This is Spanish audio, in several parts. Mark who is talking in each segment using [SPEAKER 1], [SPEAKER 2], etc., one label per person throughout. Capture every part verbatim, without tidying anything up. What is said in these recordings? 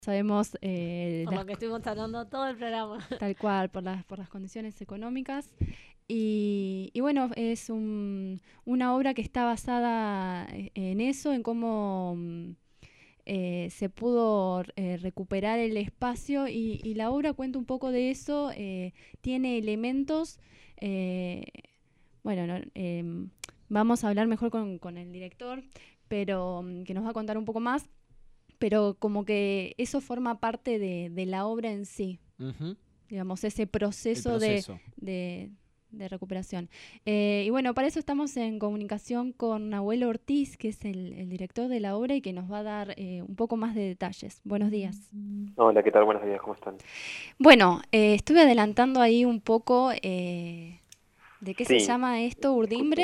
[SPEAKER 1] Sabemos eh,
[SPEAKER 2] Por
[SPEAKER 1] las,
[SPEAKER 2] lo que estuvimos hablando todo el programa.
[SPEAKER 1] tal cual, por las, por las condiciones económicas. Y, y bueno, es un, una obra que está basada en eso, en cómo mm, eh, se pudo eh, recuperar el espacio y, y la obra cuenta un poco de eso, eh, tiene elementos, eh, bueno, no, eh, vamos a hablar mejor con, con el director, pero mm, que nos va a contar un poco más, pero como que eso forma parte de, de la obra en sí,
[SPEAKER 3] Ujú.
[SPEAKER 1] digamos, ese
[SPEAKER 3] El
[SPEAKER 1] proceso de,
[SPEAKER 3] proceso.
[SPEAKER 1] de, de recuperación. Eh, y bueno, para eso estamos en comunicación con Nahuel Ortiz, que es el, el director de la obra y que nos va a dar eh, un poco más de detalles. Buenos días.
[SPEAKER 4] Hola, ¿qué tal? Buenos días, ¿cómo están?
[SPEAKER 1] Bueno, eh, estuve adelantando ahí un poco eh, de qué se
[SPEAKER 4] Sí,
[SPEAKER 1] llama esto, Urdimbre.
[SPEAKER 4] escuché.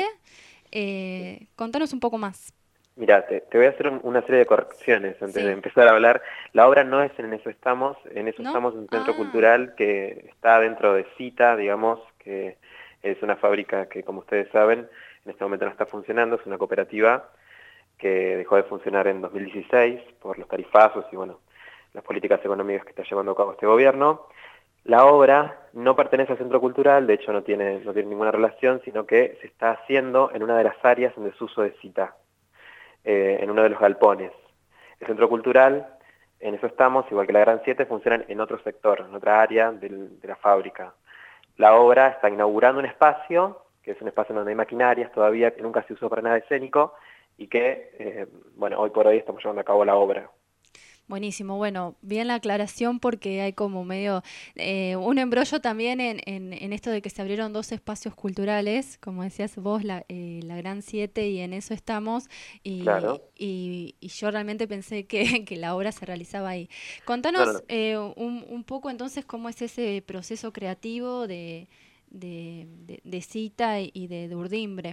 [SPEAKER 4] Sí.
[SPEAKER 1] Eh, contanos un poco más.
[SPEAKER 4] Mira, te, te voy a hacer un- una serie de correcciones antes de
[SPEAKER 1] Sí.
[SPEAKER 4] empezar a hablar. La obra no es en Eso Estamos, en Eso
[SPEAKER 1] ¿No?
[SPEAKER 4] Estamos, un centro
[SPEAKER 1] Ah,
[SPEAKER 4] cultural que está dentro de Cita, digamos, que es una fábrica que, como ustedes saben, en este momento no está funcionando, es una cooperativa que dejó de funcionar en dos mil dieciséis por los tarifazos y, bueno, las políticas económicas que está llevando a cabo este gobierno. La obra no pertenece al centro cultural, de hecho no tiene, no tiene ninguna relación, sino que se está haciendo en una de las áreas en desuso de Cita, eh, en uno de los galpones. El centro cultural, en Eso Estamos, igual que la Gran Siete, funcionan en otro sector, en otra área del, de la fábrica. La obra está inaugurando un espacio, que es un espacio donde hay maquinarias todavía, que nunca se usó para nada escénico, y que, eh, bueno, hoy por hoy estamos llevando a cabo la obra.
[SPEAKER 1] buenísimo. Bueno, bien la aclaración porque hay como medio eh, un embrollo también en, en, en esto de que se abrieron dos espacios culturales, como decías vos, la, eh, la Gran Siete y en eso estamos, y,
[SPEAKER 4] Claro.
[SPEAKER 1] y, y yo realmente pensé que, que la obra se realizaba ahí.
[SPEAKER 4] No, no,
[SPEAKER 1] Contanos
[SPEAKER 4] no.
[SPEAKER 1] eh, un, un poco entonces cómo es ese proceso creativo de, de, de, de Cita y de, de Urdimbre.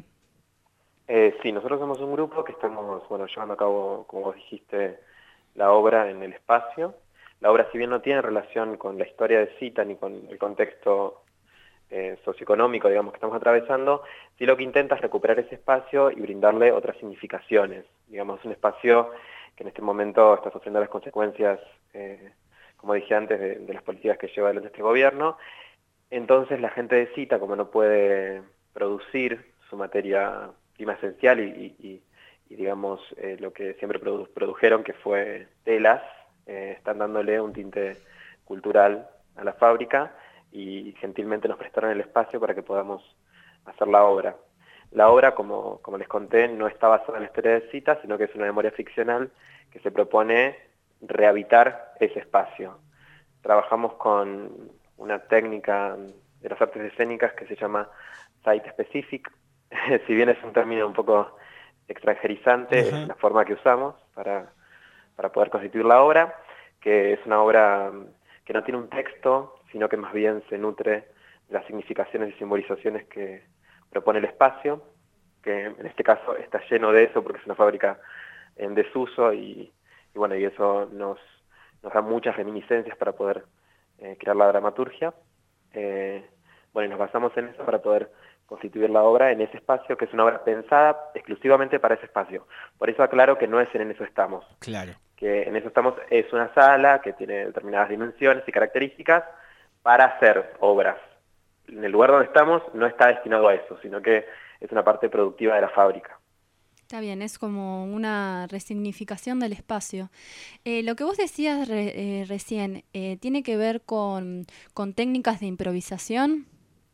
[SPEAKER 4] Eh, sí, nosotros somos un grupo que estamos, bueno, llevando a cabo, como vos dijiste, la obra en el espacio. La obra, si bien no tiene relación con la historia de Cita ni con el contexto eh, socioeconómico, digamos, que estamos atravesando, sí lo que intenta es recuperar ese espacio y brindarle otras significaciones. Digamos, un espacio que en este momento está sufriendo las consecuencias, eh, como dije antes, de, de las políticas que lleva adelante este gobierno. Entonces la gente de Cita, como no puede producir su materia prima esencial y, y, y digamos, eh, lo que siempre produ produjeron, que fue telas, eh, están dándole un tinte cultural a la fábrica y gentilmente nos prestaron el espacio para que podamos hacer la obra. La obra, como, como les conté, no está basada en la historia de Cita, sino que es una memoria ficcional que se propone rehabitar ese espacio. Trabajamos con una técnica de las artes escénicas que se llama site specific. Si bien es un término un poco extranjerizante, es
[SPEAKER 3] Ajá.
[SPEAKER 4] la forma que usamos para, para poder constituir la obra, que es una obra que no tiene un texto, sino que más bien se nutre de las significaciones y simbolizaciones que propone el espacio, que en este caso está lleno de eso porque es una fábrica en desuso y, y bueno, y eso nos, nos da muchas reminiscencias para poder eh, crear la dramaturgia. Eh, bueno, y nos basamos en eso para poder constituir la obra en ese espacio, que es una obra pensada exclusivamente para ese espacio. Por eso aclaro que no es en Eso Estamos,
[SPEAKER 3] Claro.
[SPEAKER 4] que en Eso Estamos es una sala que tiene determinadas dimensiones y características para hacer obras. En el lugar donde estamos no está destinado a eso, sino que es una parte productiva de la fábrica.
[SPEAKER 1] Está bien, es como una resignificación del espacio. Eh, lo que vos decías re- eh, recién, eh, ¿tiene que ver con, con técnicas de improvisación?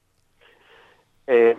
[SPEAKER 4] Eh,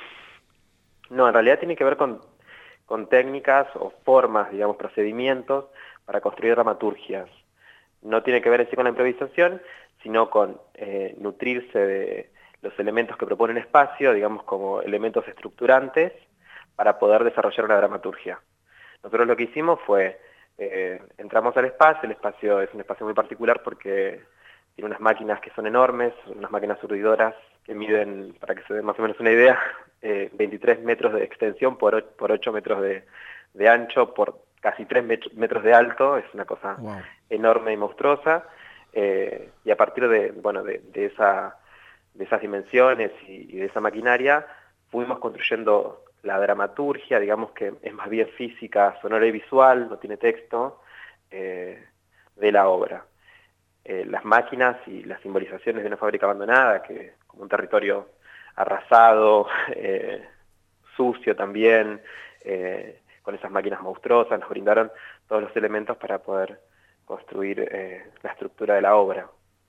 [SPEAKER 4] no, en realidad tiene que ver con, con técnicas o formas, digamos, procedimientos para construir dramaturgias. No tiene que ver así con la improvisación, sino con eh, nutrirse de los elementos que propone un espacio, digamos, como elementos estructurantes, para poder desarrollar una dramaturgia. Nosotros lo que hicimos fue, eh, entramos al espacio, el espacio es un espacio muy particular porque tiene unas máquinas que son enormes, unas máquinas surtidoras que miden, para que se den más o menos una idea, eh, veintitrés metros de extensión por, por ocho metros de, de ancho, por casi tres metros de alto, es una cosa
[SPEAKER 3] Wow.
[SPEAKER 4] enorme y monstruosa, eh, y a partir de, bueno, de, de, esa, de esas dimensiones y, y de esa maquinaria, fuimos construyendo la dramaturgia, digamos que es más bien física, sonora y visual, no tiene texto, eh, de la obra. Eh, las máquinas y las simbolizaciones de una fábrica abandonada, que como un territorio arrasado, eh, sucio también, eh, con esas máquinas monstruosas, nos brindaron todos los elementos para poder construir eh, la estructura de la obra.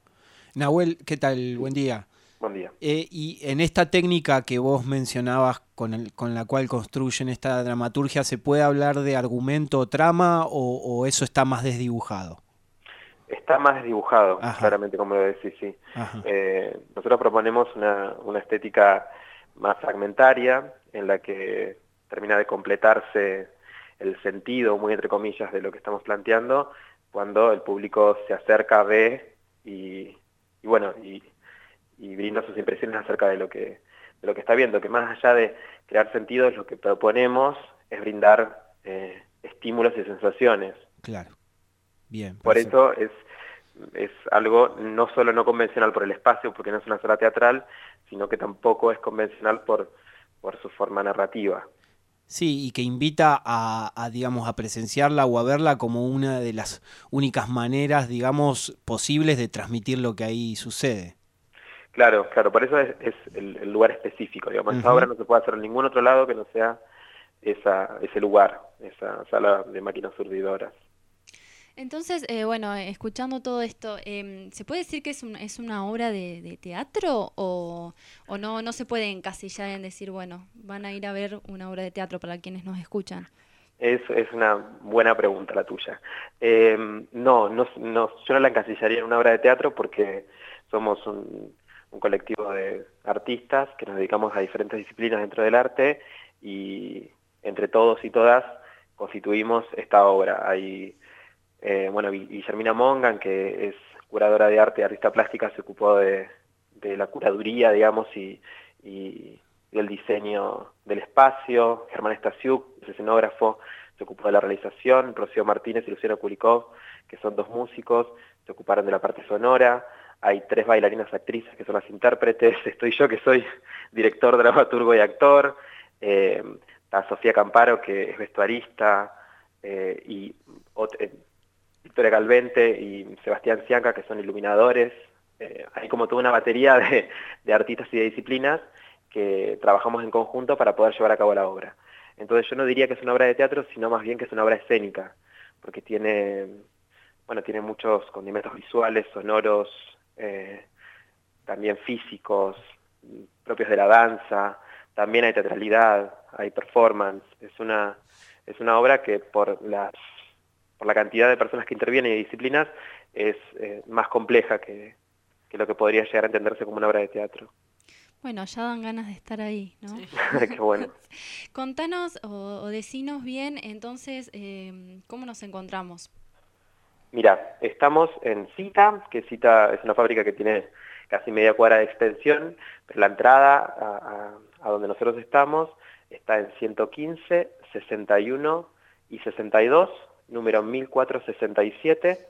[SPEAKER 3] Nahuel, ¿qué tal? Buen día.
[SPEAKER 4] Buen día.
[SPEAKER 3] Eh, y en esta técnica que vos mencionabas con, el, con la cual construyen esta dramaturgia, ¿se puede hablar de argumento o trama o, o eso está más desdibujado?
[SPEAKER 4] Está más desdibujado,
[SPEAKER 3] Ajá.
[SPEAKER 4] claramente, como lo decís, sí. Eh, nosotros proponemos una, una estética más fragmentaria, en la que termina de completarse el sentido, muy entre comillas, de lo que estamos planteando, cuando el público se acerca, ve y, y bueno, y, y brinda sus impresiones acerca de lo que de lo que está viendo, que más allá de crear sentidos, lo que proponemos es brindar eh, estímulos y sensaciones.
[SPEAKER 3] Claro. Bien.
[SPEAKER 4] Por eso es, es algo no solo no convencional por el espacio, porque no es una sala teatral, sino que tampoco es convencional por, por su forma narrativa.
[SPEAKER 3] Sí, y que invita a, a, digamos, a presenciarla o a verla como una de las únicas maneras, digamos, posibles de transmitir lo que ahí sucede.
[SPEAKER 4] Claro, claro, por eso es, es el, el lugar específico, digamos.
[SPEAKER 3] Uh-huh.
[SPEAKER 4] Esa obra no se puede hacer en ningún otro lado que no sea esa, ese lugar, esa sala de máquinas surtidoras.
[SPEAKER 1] Entonces, eh, bueno, escuchando todo esto, eh, ¿se puede decir que es, un, es una obra de, de teatro o, o no, no se puede encasillar en decir, bueno, van a ir a ver una obra de teatro para quienes nos escuchan?
[SPEAKER 4] Es, es una buena pregunta la tuya. Eh, no, no, no, yo no la encasillaría en una obra de teatro porque somos un, un colectivo de artistas que nos dedicamos a diferentes disciplinas dentro del arte y entre todos y todas constituimos esta obra. Hay Eh, bueno, Guillermina Mongan, que es curadora de arte y artista plástica, se ocupó de, de la curaduría, digamos, y, y del diseño del espacio. Germán Stasiuk, es escenógrafo, se ocupó de la realización. Rocío Martínez y Luciano Kulikov, que son dos músicos, se ocuparon de la parte sonora. Hay tres bailarinas actrices que son las intérpretes. Estoy yo, que soy director, dramaturgo y actor. Eh, está Sofía Camparo, que es vestuarista, eh, y eh, Victoria Calvente y Sebastián Cianca, que son iluminadores. Eh, hay como toda una batería de, de artistas y de disciplinas que trabajamos en conjunto para poder llevar a cabo la obra. Entonces yo no diría que es una obra de teatro, sino más bien que es una obra escénica, porque tiene, bueno, tiene muchos condimentos visuales, sonoros, eh, también físicos, propios de la danza. También hay teatralidad, hay performance. Es una, es una obra que por las por la cantidad de personas que intervienen y disciplinas, es eh, más compleja que, que lo que podría llegar a entenderse como una obra de teatro.
[SPEAKER 1] Bueno, ya dan ganas de estar ahí, ¿no?
[SPEAKER 4] Sí. Qué bueno.
[SPEAKER 1] Contanos o, o decinos bien, entonces, eh, ¿cómo nos encontramos?
[SPEAKER 4] Mira, estamos en Cita, que Cita es una fábrica que tiene casi media cuadra de extensión, pero la entrada a, a, a donde nosotros estamos está en ciento quince, sesenta y uno y sesenta y dos, número mil cuatrocientos sesenta y siete.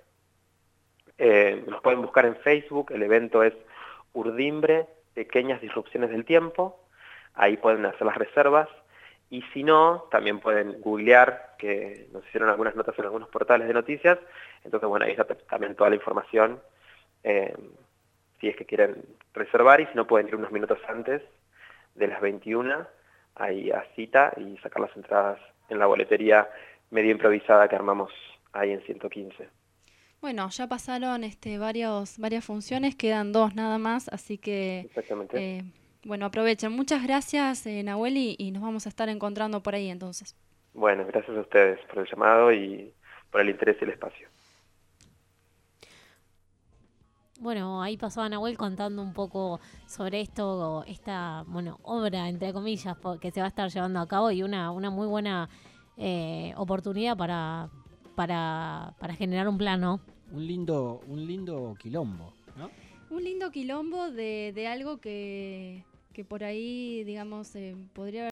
[SPEAKER 4] Eh, nos pueden buscar en Facebook, el evento es Urdimbre, Pequeñas Disrupciones del Tiempo, ahí pueden hacer las reservas, y si no, también pueden googlear, que nos hicieron algunas notas en algunos portales de noticias, entonces bueno, ahí está también toda la información, eh, si es que quieren reservar, y si no pueden ir unos minutos antes de las veintiuna, ahí a Cita, y sacar las entradas en la boletería medio improvisada que armamos ahí en ciento quince.
[SPEAKER 1] Bueno, ya pasaron este, varios, varias funciones, quedan dos nada más, así que
[SPEAKER 4] Exactamente.
[SPEAKER 1] Eh, bueno, aprovechen. Muchas gracias, eh, Nahuel, y, y nos vamos a estar encontrando por ahí entonces.
[SPEAKER 4] Bueno, gracias a ustedes por el llamado y por el interés y el espacio.
[SPEAKER 2] Bueno, ahí pasó Nahuel contando un poco sobre esto, esta, bueno, obra, entre comillas, que se va a estar llevando a cabo y una, una muy buena eh, oportunidad para, para, para generar un plano.
[SPEAKER 3] Un lindo, un lindo quilombo, ¿no?
[SPEAKER 1] Un lindo quilombo de, de algo que, que por ahí, digamos, eh, podría haber